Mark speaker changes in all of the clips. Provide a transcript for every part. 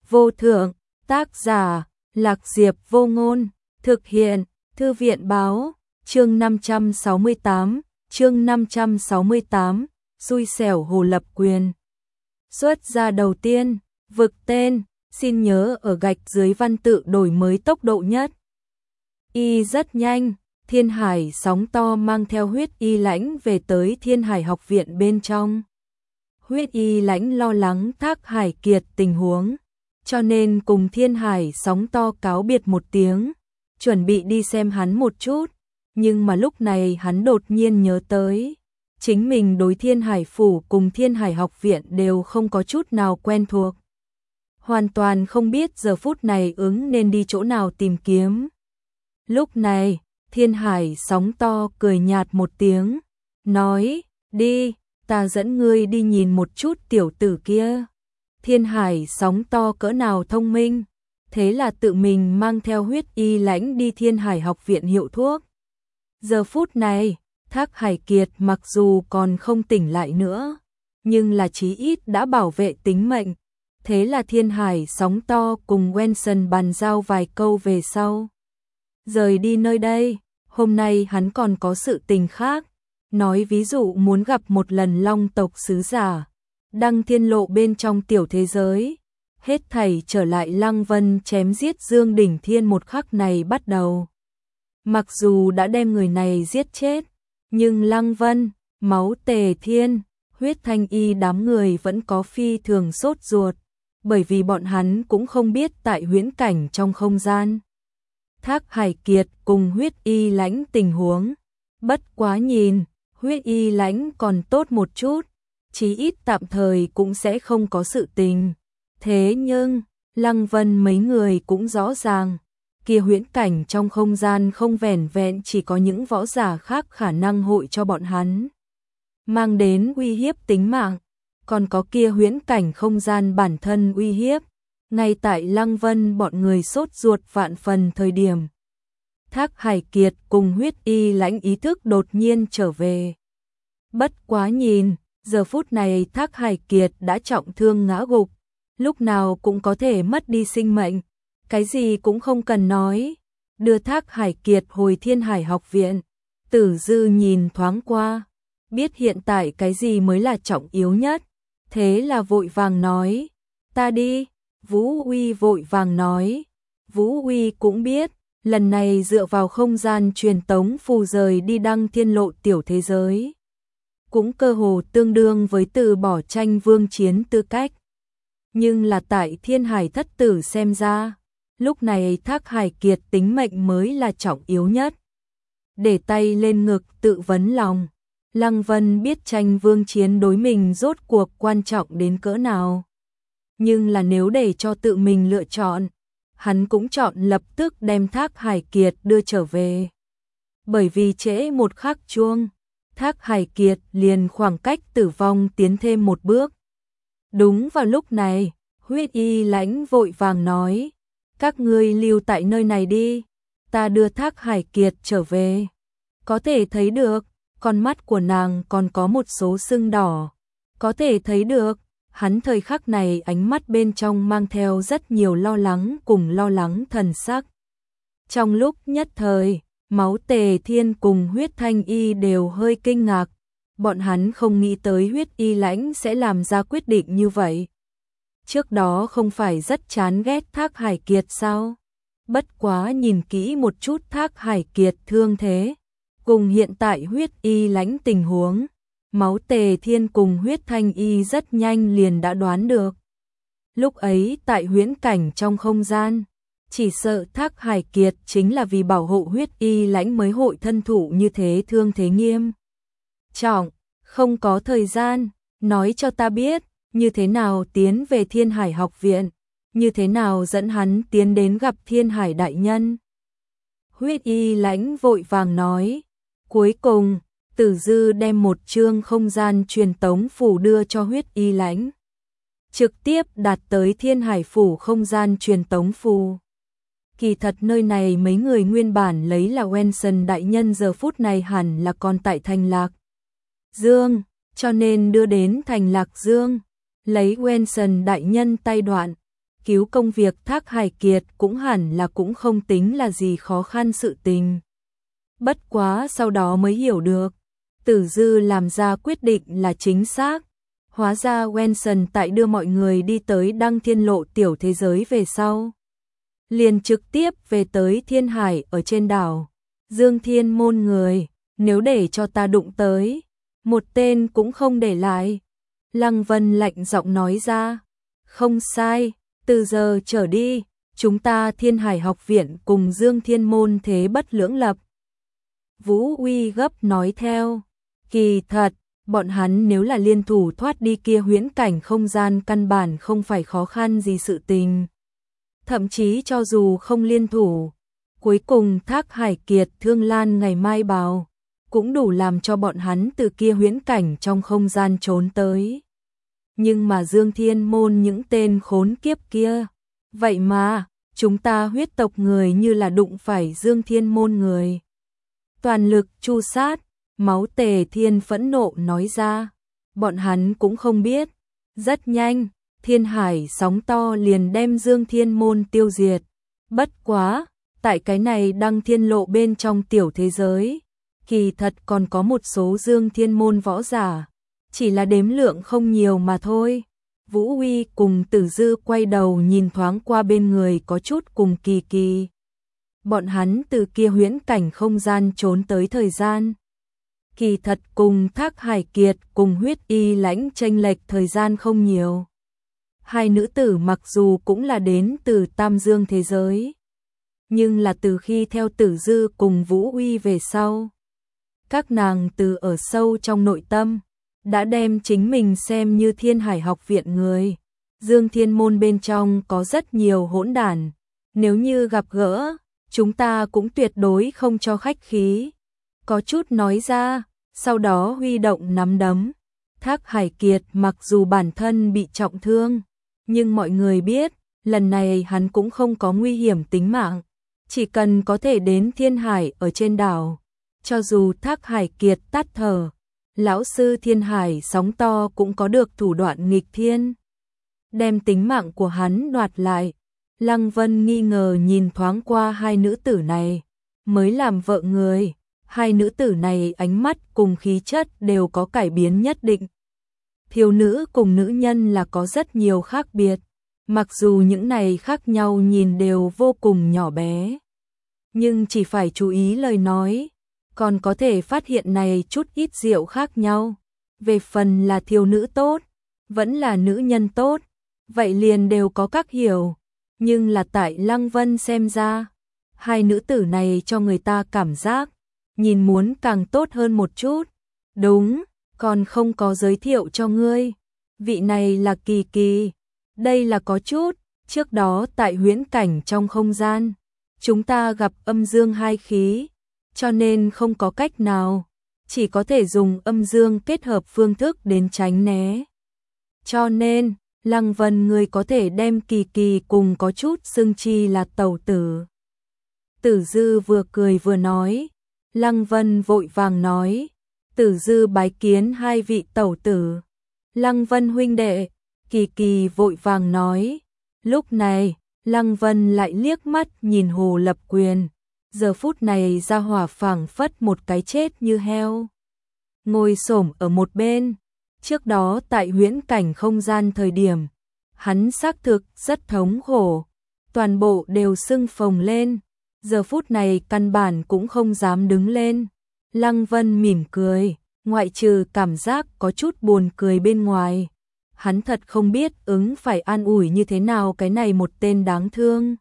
Speaker 1: vô thượng, tác giả, Lạc Diệp Vô Ngôn, thực hiện, Thư viện Báo, chương 568, xui xẻo Hồ Lập Quyền. Xuất ra đầu tiên, vực tên, xin nhớ ở gạch dưới văn tự đổi mới tốc độ nhất. Y rất nhanh, Thiên Hải sóng to mang theo Huyết Y Lãnh về tới Thiên Hải học viện bên trong. Huyết Y Lãnh lo lắng Thác Hải Kiệt tình huống, cho nên cùng Thiên Hải sóng to cáo biệt một tiếng, chuẩn bị đi xem hắn một chút, nhưng mà lúc này hắn đột nhiên nhớ tới, chính mình đối Thiên Hải phủ cùng Thiên Hải học viện đều không có chút nào quen thuộc. Hoàn toàn không biết giờ phút này ứng nên đi chỗ nào tìm kiếm. Lúc này, Thiên Hải sóng to cười nhạt một tiếng, nói, đi, ta dẫn ngươi đi nhìn một chút tiểu tử kia. Thiên Hải sóng to cỡ nào thông minh, thế là tự mình mang theo Huyết Y Lãnh đi Thiên Hải học viện hiệu thuốc. Giờ phút này, Thác Hải Kiệt mặc dù còn không tỉnh lại nữa, nhưng là chí ít đã bảo vệ tính mệnh. Thế là Thiên Hải sóng to cùng Wenson bàn giao vài câu về sau. Rời đi nơi đây, hôm nay hắn còn có sự tình khác, nói ví dụ muốn gặp một lần Long tộc sứ giả, đăng thiên lộ bên trong tiểu thế giới, hết thảy trở lại Lăng Vân chém giết Dương Đỉnh Thiên một khắc này bắt đầu. Mặc dù đã đem người này giết chết, nhưng Lăng Vân, Máu Tề Thiên, Huyết Thanh Y đám người vẫn có phi thường sốt ruột, bởi vì bọn hắn cũng không biết tại huyễn cảnh trong không gian. Thác Hải Kiệt cùng Huyết Y Lãnh tình huống, bất quá nhìn, Huyết Y Lãnh còn tốt một chút, chí ít tạm thời cũng sẽ không có sự tình. Thế nhưng, Lăng Vân mấy người cũng rõ ràng, kia huyễn cảnh trong không gian không vẻn vẹn chỉ có những võ giả khác khả năng hội cho bọn hắn mang đến uy hiếp tính mạng, còn có kia huyễn cảnh không gian bản thân uy hiếp. Ngay tại Lăng Vân bọn người sốt ruột vạn phần thời điểm, Thác Hải Kiệt cùng Huyết Y Lãnh ý thức đột nhiên trở về. Bất quá nhìn, giờ phút này Thác Hải Kiệt đã trọng thương ngã gục, lúc nào cũng có thể mất đi sinh mệnh, cái gì cũng không cần nói. Đưa Thác Hải Kiệt hồi Thiên Hải học viện, Tử Dư nhìn thoáng qua, biết hiện tại cái gì mới là trọng yếu nhất, thế là vội vàng nói, ta đi. Vũ Uy vội vàng nói, Vũ Uy cũng biết, lần này dựa vào không gian truyền tống phù rời đi đăng thiên lộ tiểu thế giới, cũng cơ hồ tương đương với từ bỏ tranh vương chiến tư cách. Nhưng là tại Thiên Hải thất tử xem ra, lúc này Thác Hải Kiệt tính mệnh mới là trọng yếu nhất. Để tay lên ngực tự vấn lòng, Lăng Vân biết tranh vương chiến đối mình rốt cuộc quan trọng đến cỡ nào. Nhưng là nếu để cho tự mình lựa chọn, hắn cũng chọn lập tức đem Thác Hải Kiệt đưa trở về. Bởi vì trễ một khắc chuông, Thác Hải Kiệt liền khoảng cách tử vong tiến thêm một bước. Đúng vào lúc này, Huyết Y Lãnh vội vàng nói, các ngươi lưu tại nơi này đi, ta đưa Thác Hải Kiệt trở về. Có thể thấy được, con mắt của nàng còn có một số sưng đỏ, có thể thấy được, hắn thời khắc này ánh mắt bên trong mang theo rất nhiều lo lắng cùng lo lắng thần sắc. Trong lúc nhất thời, Máu Tề Thiên cùng Huyết Thanh Y đều hơi kinh ngạc, bọn hắn không nghĩ tới Huyết Y Lãnh sẽ làm ra quyết định như vậy. Trước đó không phải rất chán ghét Thác Hải Kiệt sao? Bất quá nhìn kỹ một chút Thác Hải Kiệt thương thế, cùng hiện tại Huyết Y Lãnh tình huống, Máu Tề Thiên cùng Huyết Thanh Y rất nhanh liền đã đoán được. Lúc ấy tại huyễn cảnh trong không gian, chỉ sợ Thác Hải Kiệt chính là vì bảo hộ Huyết Y Lãnh mới hội thân thủ như thế thương thế nghiêm trọng. Không có thời gian, nói cho ta biết, như thế nào tiến về Thiên Hải học viện, như thế nào dẫn hắn tiến đến gặp Thiên Hải đại nhân. Huyết Y Lãnh vội vàng nói, cuối cùng, Tử Dư đem một chương không gian truyền tống phủ đưa cho Huyết Y Lãnh, trực tiếp đạt tới Thiên Hải phủ không gian truyền tống phù. Kỳ thật nơi này mấy người nguyên bản lấy là Wenson đại nhân giờ phút này hẳn là còn tại Thành Lạc Dương, cho nên đưa đến Thành Lạc Dương, lấy Wenson đại nhân tay đoạn, cứu công việc Thác Hải Kiệt cũng hẳn là cũng không tính là gì khó khăn sự tình. Bất quá sau đó mới hiểu được, Tử Dư làm ra quyết định là chính xác. Hóa ra Wenson tại đưa mọi người đi tới Đăng Thiên Lộ tiểu thế giới về sau, liền trực tiếp về tới Thiên Hải ở trên đảo. Dương Thiên môn người, nếu để cho ta đụng tới, một tên cũng không để lại. Lăng Vân lạnh giọng nói ra, không sai, từ giờ trở đi, chúng ta Thiên Hải học viện cùng Dương Thiên môn thế bất lưỡng lập. Vũ Uy gấp nói theo, kỳ thật, bọn hắn nếu là liên thủ thoát đi kia huyễn cảnh không gian căn bản không phải khó khăn gì sự tình. Thậm chí cho dù không liên thủ, cuối cùng Thác Hải Kiệt Thương Lan ngày mai báo, cũng đủ làm cho bọn hắn từ kia huyễn cảnh trong không gian trốn tới. Nhưng mà Dương Thiên môn những tên khốn kiếp kia, vậy mà, chúng ta huyết tộc người như là đụng phải Dương Thiên môn người. Toàn lực tru sát, Máu Tề Thiên phẫn nộ nói ra, bọn hắn cũng không biết. Rất nhanh, Thiên Hải sóng to liền đem Dương Thiên môn tiêu diệt. Bất quá, tại cái này Đăng Thiên Lộ bên trong tiểu thế giới, kỳ thật còn có một số Dương Thiên môn võ giả, chỉ là đếm lượng không nhiều mà thôi. Vũ Uy cùng Tử Dư quay đầu nhìn thoáng qua bên người có chút cùng Kỳ Kỳ. Bọn hắn từ kia huyễn cảnh không gian trốn tới thời gian, kỳ thật cùng Thác Hải Kiệt cùng Huyết Y Lãnh chênh lệch thời gian không nhiều. Hai nữ tử mặc dù cũng là đến từ Tam Dương thế giới, nhưng là từ khi theo Tử Dư cùng Vũ Uy về sau, các nàng từ ở sâu trong nội tâm đã đem chính mình xem như Thiên Hải học viện người. Dương Thiên môn bên trong có rất nhiều hỗn đản, nếu như gặp gỡ, chúng ta cũng tuyệt đối không cho khách khí. Có chút nói ra, sau đó huy động nắm đấm. Thác Hải Kiệt mặc dù bản thân bị trọng thương, nhưng mọi người biết, lần này hắn cũng không có nguy hiểm tính mạng, chỉ cần có thể đến Thiên Hải ở trên đảo. Cho dù Thác Hải Kiệt tắt thở, lão sư Thiên Hải sóng to cũng có được thủ đoạn nghịch thiên, đem tính mạng của hắn đoạt lại. Lăng Vân nghi ngờ nhìn thoáng qua hai nữ tử này, mới làm vợ người, hai nữ tử này ánh mắt cùng khí chất đều có cải biến nhất định. Thiếu nữ cùng nữ nhân là có rất nhiều khác biệt, mặc dù những này khác nhau nhìn đều vô cùng nhỏ bé, nhưng chỉ phải chú ý lời nói, còn có thể phát hiện này chút ít diệu khác nhau. Về phần là thiếu nữ tốt, vẫn là nữ nhân tốt, vậy liền đều có các hiểu. Nhưng là tại Lăng Vân xem ra, hai nữ tử này cho người ta cảm giác, nhìn muốn càng tốt hơn một chút. Đúng, còn không có giới thiệu cho ngươi. Vị này là Kỳ Kỳ. Đây là có chút, trước đó tại huyễn cảnh trong không gian, chúng ta gặp âm dương hai khí, cho nên không có cách nào, chỉ có thể dùng âm dương kết hợp phương thức đến tránh né. Cho nên, Lăng Vân người có thể đem Kỳ Kỳ cùng có chút xưng chi là tẩu tử. Tử Dư vừa cười vừa nói, Lăng Vân vội vàng nói, Tử Dư bái kiến hai vị tẩu tử. Lăng Vân huynh đệ, Kỳ Kỳ vội vàng nói. Lúc này, Lăng Vân lại liếc mắt nhìn Hồ Lập Quyền, giờ phút này ra hỏa phảng phất một cái chết như heo, ngồi xổm ở một bên. Trước đó tại huyễn cảnh không gian thời điểm, hắn xác thực rất thống khổ, toàn bộ đều sưng phồng lên, giờ phút này căn bản cũng không dám đứng lên. Lăng Vân mỉm cười, ngoại trừ cảm giác có chút buồn cười bên ngoài, hắn thật không biết ứng phải an ủi như thế nào cái này một tên đáng thương.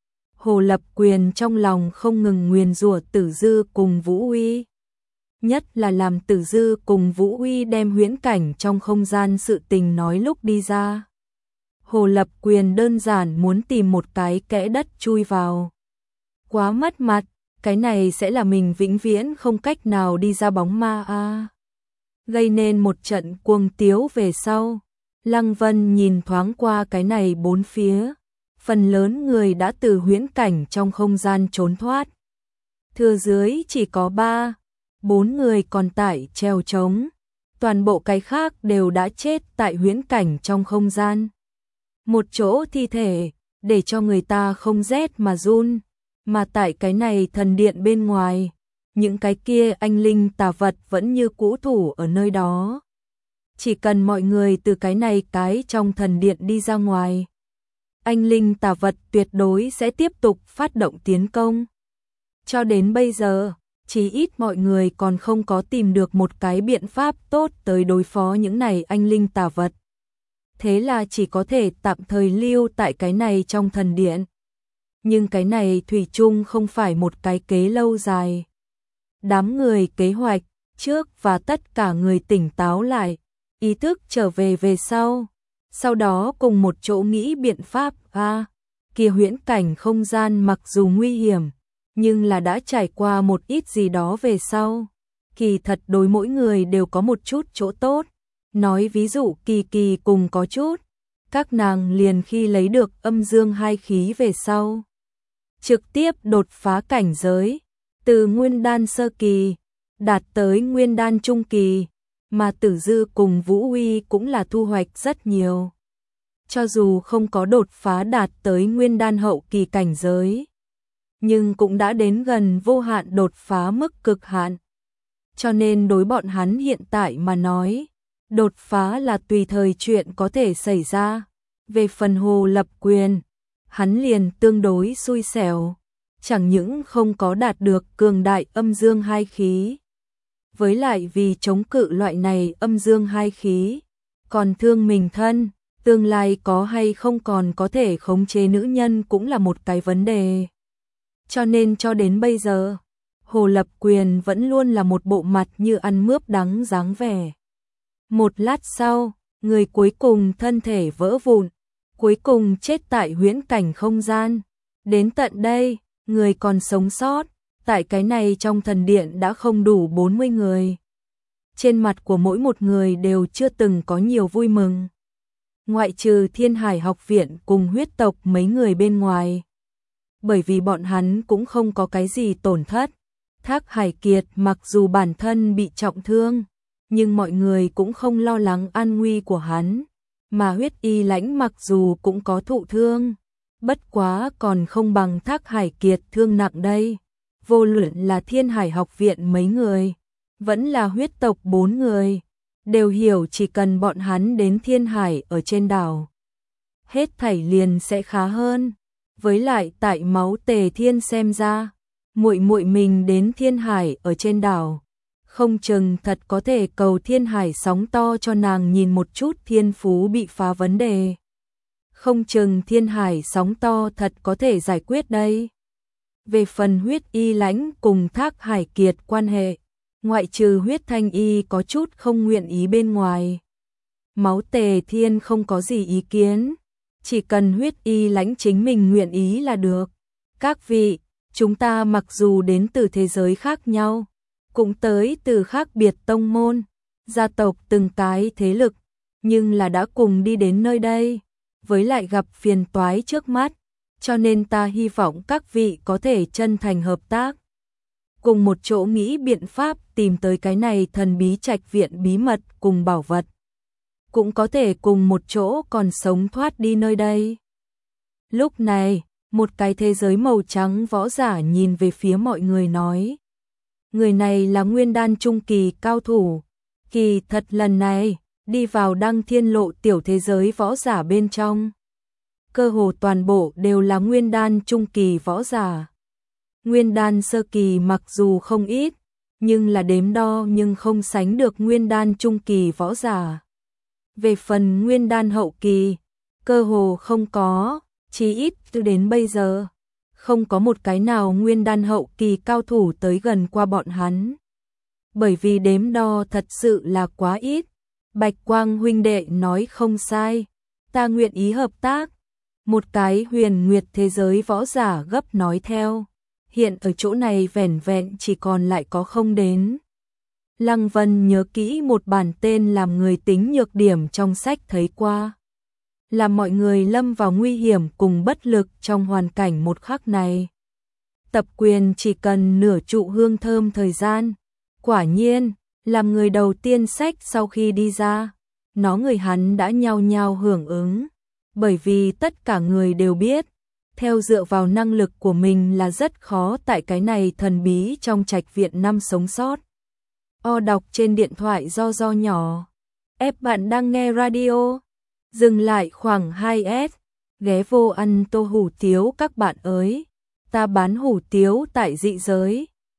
Speaker 1: Hồ Lập Quyền trong lòng không ngừng nguyền rủa Tử Dư cùng Vũ Uy, nhất là làm Tử Dư cùng Vũ Uy đem huyễn cảnh trong không gian sự tình nói lúc đi ra. Hồ Lập Quyền đơn giản muốn tìm một cái kẽ đất chui vào. Quá mất mặt, cái này sẽ là mình vĩnh viễn không cách nào đi ra bóng ma a. Gây nên một trận cuồng tiếu về sau, Lăng Vân nhìn thoáng qua cái này bốn phía, phần lớn người đã từ huyễn cảnh trong không gian trốn thoát. Thừa dưới chỉ có 3-4 người còn tại treo trống, toàn bộ cái khác đều đã chết tại huyễn cảnh trong không gian. Một chỗ thi thể, để cho người ta không rét mà run, mà tại cái này thần điện bên ngoài, những cái kia anh linh tà vật vẫn như cũ thủ ở nơi đó. Chỉ cần mọi người từ cái này cái trong thần điện đi ra ngoài, anh linh tà vật tuyệt đối sẽ tiếp tục phát động tiến công. Cho đến bây giờ, chỉ ít mọi người còn không có tìm được một cái biện pháp tốt tới đối phó những này anh linh tà vật. Thế là chỉ có thể tạm thời lưu tại cái này trong thần điện. Nhưng cái này thủy chung không phải một cái kế lâu dài. Đám người kế hoạch trước và tất cả người tỉnh táo lại, ý thức trở về về sau đó cùng một chỗ nghĩ biện pháp. Kia huyễn cảnh không gian mặc dù nguy hiểm, nhưng là đã trải qua một ít gì đó về sau. Kỳ thật đối mỗi người đều có một chút chỗ tốt. Nói ví dụ Kỳ Kỳ cùng có chút, các nàng liền khi lấy được âm dương hai khí về sau, trực tiếp đột phá cảnh giới, từ nguyên đan sơ kỳ, đạt tới nguyên đan trung kỳ, mà Tử Dư cùng Vũ Huy cũng là thu hoạch rất nhiều. Cho dù không có đột phá đạt tới nguyên đan hậu kỳ cảnh giới, nhưng cũng đã đến gần vô hạn đột phá mức cực hạn. Cho nên đối bọn hắn hiện tại mà nói, đột phá là tùy thời chuyện có thể xảy ra. Về phần Hồ Lập Quyền, hắn liền tương đối xui xẻo, chẳng những không có đạt được cường đại âm dương hai khí, với lại vì chống cự loại này âm dương hai khí, còn thương mình thân, tương lai có hay không còn có thể khống chế nữ nhân cũng là một cái vấn đề. Cho nên cho đến bây giờ, Hồ Lập Quyền vẫn luôn là một bộ mặt như ăn mướp đắng dáng vẻ. Một lát sau, người cuối cùng thân thể vỡ vụn, cuối cùng chết tại huyễn cảnh không gian. Đến tận đây, người còn sống sót, tại cái này trong thần điện đã không đủ 40 người. Trên mặt của mỗi một người đều chưa từng có nhiều vui mừng. Ngoại trừ Thiên Hải học viện cùng huyết tộc mấy người bên ngoài. Bởi vì bọn hắn cũng không có cái gì tổn thất. Thác Hải Kiệt mặc dù bản thân bị trọng thương, nhưng mọi người cũng không lo lắng an nguy của hắn. Mà Huyết Y Lãnh mặc dù cũng có thụ thương, bất quá còn không bằng Thác Hải Kiệt thương nặng đây. Vô luận là Thiên Hải học viện mấy người, vẫn là huyết tộc 4 người, đều hiểu chỉ cần bọn hắn đến Thiên Hải ở trên đảo, hết thảy liền sẽ khá hơn. Với lại tại Máu Tề Thiên xem ra, muội muội mình đến Thiên Hải ở trên đảo, không chừng thật có thể cầu Thiên Hải sóng to cho nàng nhìn một chút thiên phú bị phá vấn đề. Không chừng Thiên Hải sóng to thật có thể giải quyết đây. Về phần Huyết Y Lãnh cùng Thác Hải Kiệt quan hệ, ngoại trừ Huyết Thanh Y có chút không nguyện ý bên ngoài, Máu Tề Thiên không có gì ý kiến, chỉ cần Huyết Y Lãnh chính mình nguyện ý là được. Các vị, chúng ta mặc dù đến từ thế giới khác nhau, cũng tới từ khác biệt tông môn, gia tộc từng cái thế lực, nhưng là đã cùng đi đến nơi đây, với lại gặp phiền toái trước mắt, cho nên ta hy vọng các vị có thể chân thành hợp tác, cùng một chỗ nghĩ biện pháp tìm tới cái này thần bí trạch viện bí mật cùng bảo vật, cũng có thể cùng một chỗ còn sống thoát đi nơi đây. Lúc này, một cái thế giới màu trắng võ giả nhìn về phía mọi người nói. Người này là nguyên đan trung kỳ cao thủ. Kỳ thật lần này, đi vào Đăng Thiên Lộ tiểu thế giới võ giả bên trong. Cơ hồ toàn bộ đều là nguyên đan trung kỳ võ giả. Nguyên đan sơ kỳ mặc dù không ít, nhưng là đếm đo nhưng không sánh được nguyên đan trung kỳ võ giả. Về phần nguyên đan hậu kỳ, cơ hồ không có, chí ít đến bây giờ, không có một cái nào nguyên đan hậu kỳ cao thủ tới gần qua bọn hắn. Bởi vì đếm đo thật sự là quá ít. Bạch Quang huynh đệ nói không sai, ta nguyện ý hợp tác. Một cái huyền nguyệt thế giới võ giả gấp nói theo. Hiện ở chỗ này vẻn vẹn chỉ còn lại có không đến. Lăng Vân nhớ kỹ một bản tên làm người tính nhược điểm trong sách thấy qua. Làm mọi người lâm vào nguy hiểm cùng bất lực trong hoàn cảnh một khắc này. Tập Quyền chỉ cần nửa trụ hương thơm thời gian. Quả nhiên, làm người đầu tiên sách sau khi đi ra, nó người hắn đã nhao nhao hưởng ứng. Bởi vì tất cả người đều biết, theo dựa vào năng lực của mình là rất khó tại cái này thần bí trong trạch viện năm sống sót. O đọc trên điện thoại do nhỏ. Ép bạn đang nghe radio. Dừng lại khoảng 2S. Ghé vô ăn tô hủ tiếu các bạn ơi. Ta bán hủ tiếu tại Dị Giới.